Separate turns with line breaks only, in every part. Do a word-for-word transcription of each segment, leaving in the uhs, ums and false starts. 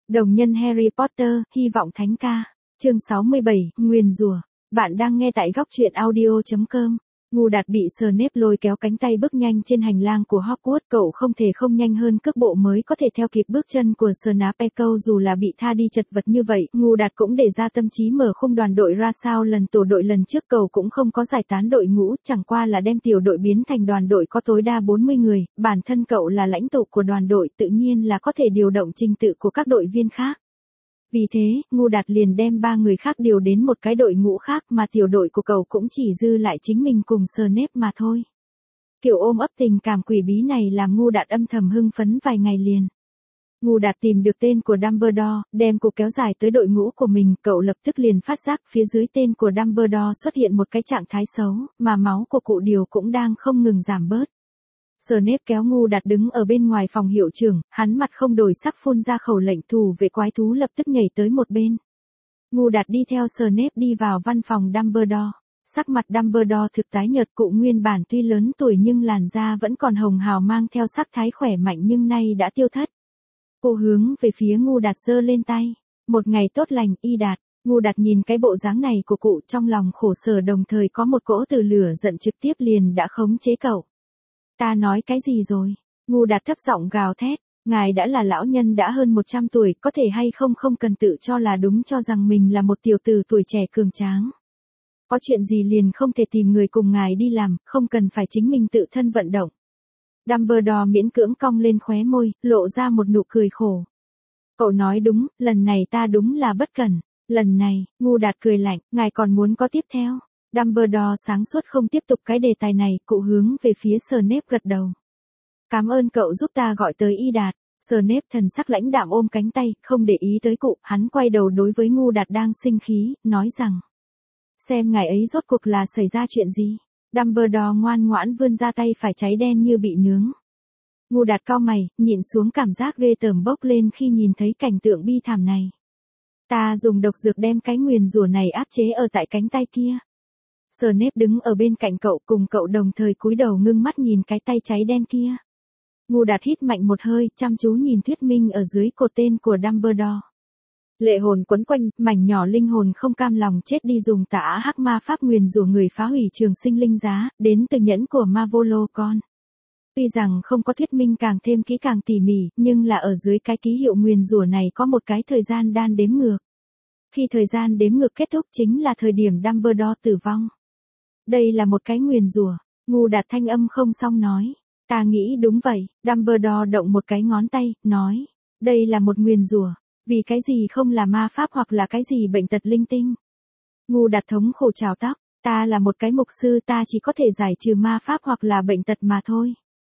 Đồng nhân Harry Potter, hy vọng thánh ca. Chương sáu mươi bảy, nguyền rủa. Bạn đang nghe tại góc truyện audio chấm com. Ngu Đạt bị Snape lôi kéo cánh tay bước nhanh trên hành lang của Hogwarts, cậu không thể không nhanh hơn cước bộ mới có thể theo kịp bước chân của Snape. Câu dù là bị tha đi chật vật như vậy, Ngu Đạt cũng để ra tâm trí mở khung đoàn đội ra sao. Lần tổ đội lần trước cậu cũng không có giải tán đội ngũ, chẳng qua là đem tiểu đội biến thành đoàn đội có tối đa bốn mươi người, bản thân cậu là lãnh tụ của đoàn đội, tự nhiên là có thể điều động trình tự của các đội viên khác. Vì thế, Ngu Đạt liền đem ba người khác điều đến một cái đội ngũ khác, mà tiểu đội của cậu cũng chỉ dư lại chính mình cùng Snape mà thôi. Kiểu ôm ấp tình cảm quỷ bí này làm Ngu Đạt âm thầm hưng phấn vài ngày liền. Ngu Đạt tìm được tên của Dumbledore, đem cụ kéo dài tới đội ngũ của mình, cậu lập tức liền phát giác phía dưới tên của Dumbledore xuất hiện một cái trạng thái xấu, mà máu của cụ Điều cũng đang không ngừng giảm bớt. Snape kéo Ngu Đạt đứng ở bên ngoài phòng hiệu trưởng, hắn mặt không đổi sắc phun ra khẩu lệnh, thủ vệ quái thú lập tức nhảy tới một bên. Ngu Đạt đi theo Snape đi vào văn phòng Dumbledore. Sắc mặt Dumbledore thực tái nhợt, cụ nguyên bản tuy lớn tuổi nhưng làn da vẫn còn hồng hào mang theo sắc thái khỏe mạnh nhưng nay đã tiêu thất. Cụ hướng về phía Ngu Đạt giơ lên tay. Một ngày tốt lành, Y Đạt. Ngu Đạt nhìn cái bộ dáng này của cụ trong lòng khổ sở, đồng thời có một cỗ từ lửa giận trực tiếp liền đã khống chế cậu. Ta nói cái gì rồi? Ngu Đạt thấp giọng gào thét, ngài đã là lão nhân đã hơn một trăm tuổi, có thể hay không không cần tự cho là đúng, cho rằng mình là một tiểu tử tuổi trẻ cường tráng. Có chuyện gì liền không thể tìm người cùng ngài đi làm, không cần phải chính mình tự thân vận động. Dumbledore miễn cưỡng cong lên khóe môi, lộ ra một nụ cười khổ. Cậu nói đúng, lần này ta đúng là bất cẩn. Lần này, Ngu Đạt cười lạnh, ngài còn muốn có tiếp theo? Dumbledore sáng suốt không tiếp tục cái đề tài này, cụ hướng về phía Snape gật đầu. Cảm ơn cậu giúp ta gọi tới Y Đạt. Snape thần sắc lãnh đạm ôm cánh tay, không để ý tới cụ, hắn quay đầu đối với Ngu Đạt đang sinh khí, nói rằng. Xem ngài ấy rốt cuộc là xảy ra chuyện gì? Dumbledore ngoan ngoãn vươn ra tay phải cháy đen như bị nướng. Ngu Đạt cau mày, nhịn xuống cảm giác ghê tởm bốc lên khi nhìn thấy cảnh tượng bi thảm này. Ta dùng độc dược đem cái nguyền rủa này áp chế ở tại cánh tay kia. Snape đứng ở bên cạnh cậu, cùng cậu đồng thời cúi đầu ngưng mắt nhìn cái tay cháy đen kia. Ngu Đạt hít mạnh một hơi, chăm chú nhìn thuyết minh ở dưới cột tên của Dumbledore. Lệ hồn quấn quanh, mảnh nhỏ linh hồn không cam lòng chết đi dùng tà hắc ma pháp nguyền rủa người phá hủy trường sinh linh giá, đến từ nhẫn của Mavolocon. Tuy rằng không có thuyết minh càng thêm kỹ càng tỉ mỉ, nhưng là ở dưới cái ký hiệu nguyền rủa này có một cái thời gian đan đếm ngược. Khi thời gian đếm ngược kết thúc chính là thời điểm Dumbledore tử vong. Đây là một cái nguyền rủa. Ngu Đạt thanh âm không xong nói. Ta nghĩ đúng vậy. Dumbledore động một cái ngón tay, nói. Đây là một nguyền rủa. Vì cái gì không là ma pháp hoặc là cái gì bệnh tật linh tinh? Ngu Đạt thống khổ trào tóc. Ta là một cái mục sư, ta chỉ có thể giải trừ ma pháp hoặc là bệnh tật mà thôi.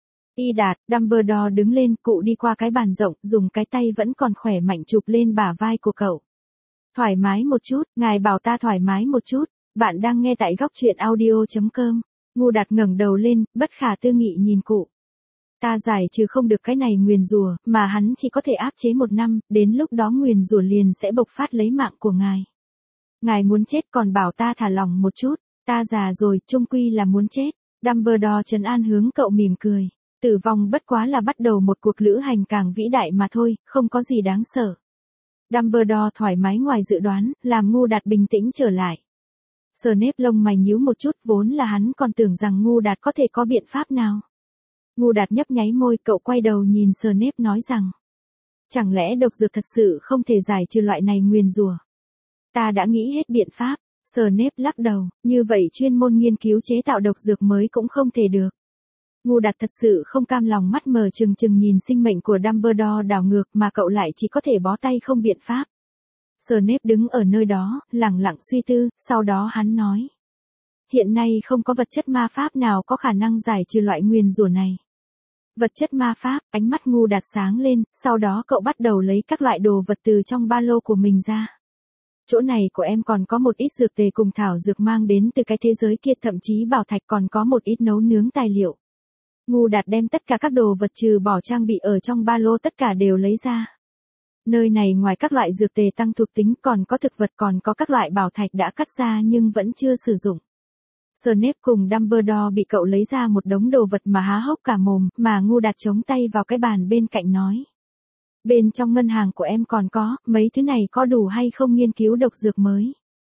Y Đạt, Dumbledore đứng lên, cụ đi qua cái bàn rộng, dùng cái tay vẫn còn khỏe mạnh chụp lên bả vai của cậu. Thoải mái một chút, ngài bảo ta thoải mái một chút. Bạn đang nghe tại góc truyện audio chấm com. Ngu Đạt ngẩng đầu lên, bất khả tư nghị nhìn cụ. Ta giải trừ không được cái này nguyền rủa, mà hắn chỉ có thể áp chế một năm, đến lúc đó nguyền rủa liền sẽ bộc phát lấy mạng của ngài. Ngài muốn chết còn bảo ta thả lỏng một chút, ta già rồi, chung quy là muốn chết. Dumbledore trấn an hướng cậu mỉm cười. Tử vong bất quá là bắt đầu một cuộc lữ hành càng vĩ đại mà thôi, không có gì đáng sợ. Dumbledore thoải mái ngoài dự đoán, làm Ngu Đạt bình tĩnh trở lại. Snape lông mày nhíu một chút, vốn là hắn còn tưởng rằng Ngu Đạt có thể có biện pháp nào. Ngu Đạt nhấp nháy môi, cậu quay đầu nhìn Snape nói rằng. Chẳng lẽ độc dược thật sự không thể giải trừ loại này nguyền rủa? Ta đã nghĩ hết biện pháp. Snape lắc đầu, như vậy chuyên môn nghiên cứu chế tạo độc dược mới cũng không thể được. Ngu Đạt thật sự không cam lòng, mắt mờ trừng trừng nhìn sinh mệnh của Dumbledore đảo ngược, mà cậu lại chỉ có thể bó tay không biện pháp. Snape đứng ở nơi đó, lẳng lặng suy tư, sau đó hắn nói. Hiện nay không có vật chất ma pháp nào có khả năng giải trừ loại nguyền rủa này. Vật chất ma pháp, ánh mắt Ngu Đạt sáng lên, sau đó cậu bắt đầu lấy các loại đồ vật từ trong ba lô của mình ra. Chỗ này của em còn có một ít dược tề cùng thảo dược mang đến từ cái thế giới kia, thậm chí bảo thạch, còn có một ít nấu nướng tài liệu. Ngu Đạt đem tất cả các đồ vật trừ bỏ trang bị ở trong ba lô tất cả đều lấy ra. Nơi này ngoài các loại dược tề tăng thuộc tính còn có thực vật, còn có các loại bảo thạch đã cắt ra nhưng vẫn chưa sử dụng. Snape cùng Dumbledore bị cậu lấy ra một đống đồ vật mà há hốc cả mồm, mà Ngu Đạt chống tay vào cái bàn bên cạnh nói. Bên trong ngân hàng của em còn có, mấy thứ này có đủ hay không nghiên cứu độc dược mới?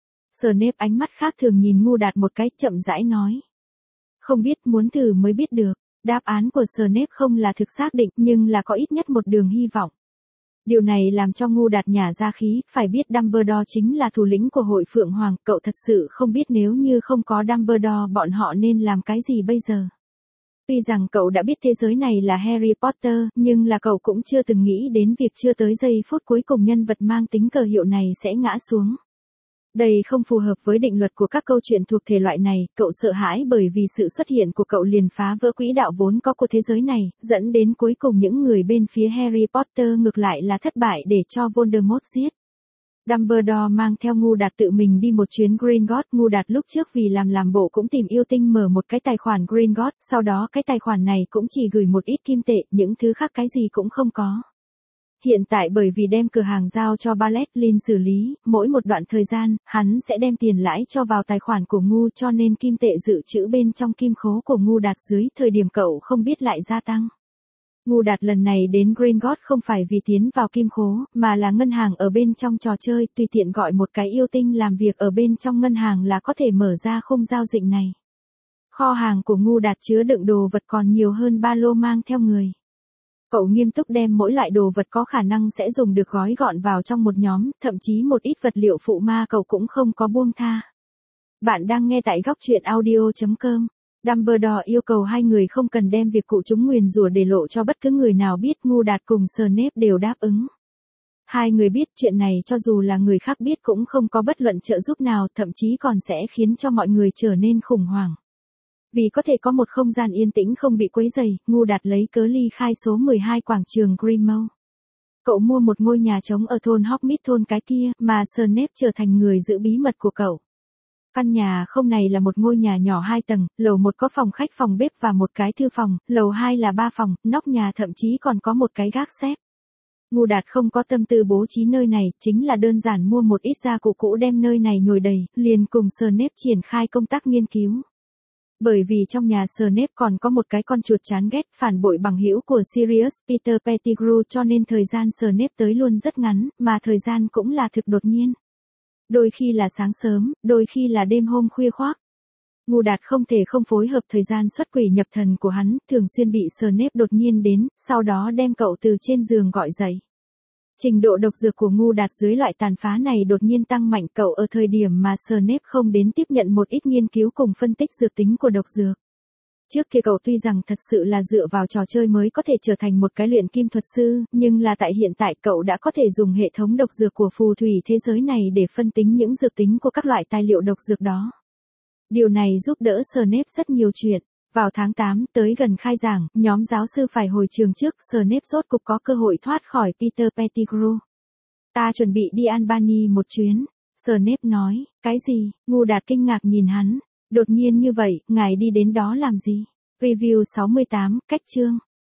Snape ánh mắt khác thường nhìn Ngu Đạt một cái, chậm rãi nói. Không biết, muốn thử mới biết được. Đáp án của Snape không là thực xác định, nhưng là có ít nhất một đường hy vọng. Điều này làm cho Ngu Đạt nhả ra khí, phải biết Dumbledore chính là thủ lĩnh của hội Phượng Hoàng, cậu thật sự không biết nếu như không có Dumbledore bọn họ nên làm cái gì bây giờ. Tuy rằng cậu đã biết thế giới này là Harry Potter, nhưng là cậu cũng chưa từng nghĩ đến việc chưa tới giây phút cuối cùng nhân vật mang tính cờ hiệu này sẽ ngã xuống. Đây không phù hợp với định luật của các câu chuyện thuộc thể loại này, cậu sợ hãi bởi vì sự xuất hiện của cậu liền phá vỡ quỹ đạo vốn có của thế giới này, dẫn đến cuối cùng những người bên phía Harry Potter ngược lại là thất bại để cho Voldemort giết. Dumbledore mang theo Ngu Đạt tự mình đi một chuyến Gringotts. Ngu Đạt lúc trước vì làm làm bộ cũng tìm yêu tinh mở một cái tài khoản Gringotts, sau đó cái tài khoản này cũng chỉ gửi một ít kim tệ, những thứ khác cái gì cũng không có. Hiện tại bởi vì đem cửa hàng giao cho Bartlett xử lý, mỗi một đoạn thời gian, hắn sẽ đem tiền lãi cho vào tài khoản của Ngu, cho nên kim tệ dự trữ bên trong kim khố của Ngu Đạt dưới thời điểm cậu không biết lại gia tăng. Ngu Đạt lần này đến Gringotts không phải vì tiến vào kim khố, mà là ngân hàng ở bên trong trò chơi, tùy tiện gọi một cái yêu tinh làm việc ở bên trong ngân hàng là có thể mở ra khung giao dịch này. Kho hàng của Ngu Đạt chứa đựng đồ vật còn nhiều hơn ba lô mang theo người. Cậu nghiêm túc đem mỗi loại đồ vật có khả năng sẽ dùng được gói gọn vào trong một nhóm, thậm chí một ít vật liệu phụ ma cậu cũng không có buông tha. Bạn đang nghe tại góc truyện audio chấm com. Dumbledore yêu cầu hai người không cần đem việc cụ chúng nguyền rủa để lộ cho bất cứ người nào biết. Ngu Đạt cùng Snape đều đáp ứng. Hai người biết chuyện này cho dù là người khác biết cũng không có bất luận trợ giúp nào, thậm chí còn sẽ khiến cho mọi người trở nên khủng hoảng. Vì có thể có một không gian yên tĩnh không bị quấy rầy, Ngu Đạt lấy cớ ly khai số mười hai quảng trường Grimmauld. Cậu mua một ngôi nhà trống ở thôn Hogsmeade thôn cái kia, mà Snape trở thành người giữ bí mật của cậu. Căn nhà không này là một ngôi nhà nhỏ hai tầng, lầu một có phòng khách phòng bếp và một cái thư phòng, lầu hai là ba phòng, nóc nhà thậm chí còn có một cái gác xếp. Ngu Đạt không có tâm tư bố trí nơi này, chính là đơn giản mua một ít gia cụ cũ đem nơi này nhồi đầy, liền cùng Snape triển khai công tác nghiên cứu. Bởi vì trong nhà Snape còn có một cái con chuột chán ghét phản bội bằng hữu của Sirius, Peter Pettigrew, cho nên thời gian Snape tới luôn rất ngắn, mà thời gian cũng là thực đột nhiên. Đôi khi là sáng sớm, đôi khi là đêm hôm khuya khoác. Ngu Đạt không thể không phối hợp thời gian xuất quỷ nhập thần của hắn, thường xuyên bị Snape đột nhiên đến, sau đó đem cậu từ trên giường gọi dậy. Trình độ độc dược của Ngu Đạt dưới loại tàn phá này đột nhiên tăng mạnh, cậu ở thời điểm mà Snape không đến tiếp nhận một ít nghiên cứu cùng phân tích dược tính của độc dược. Trước kia cậu tuy rằng thật sự là dựa vào trò chơi mới có thể trở thành một cái luyện kim thuật sư, nhưng là tại hiện tại cậu đã có thể dùng hệ thống độc dược của phù thủy thế giới này để phân tính những dược tính của các loại tài liệu độc dược đó. Điều này giúp đỡ Snape rất nhiều chuyện. Vào tháng tám, tới gần khai giảng, nhóm giáo sư phải hồi trường trước, Snape rốt cục có cơ hội thoát khỏi Peter Pettigrew. Ta chuẩn bị đi Albany một chuyến. Snape nói, cái gì? Ngu Đạt kinh ngạc nhìn hắn. Đột nhiên như vậy, ngài đi đến đó làm gì? Review sáu mươi tám, cách chương.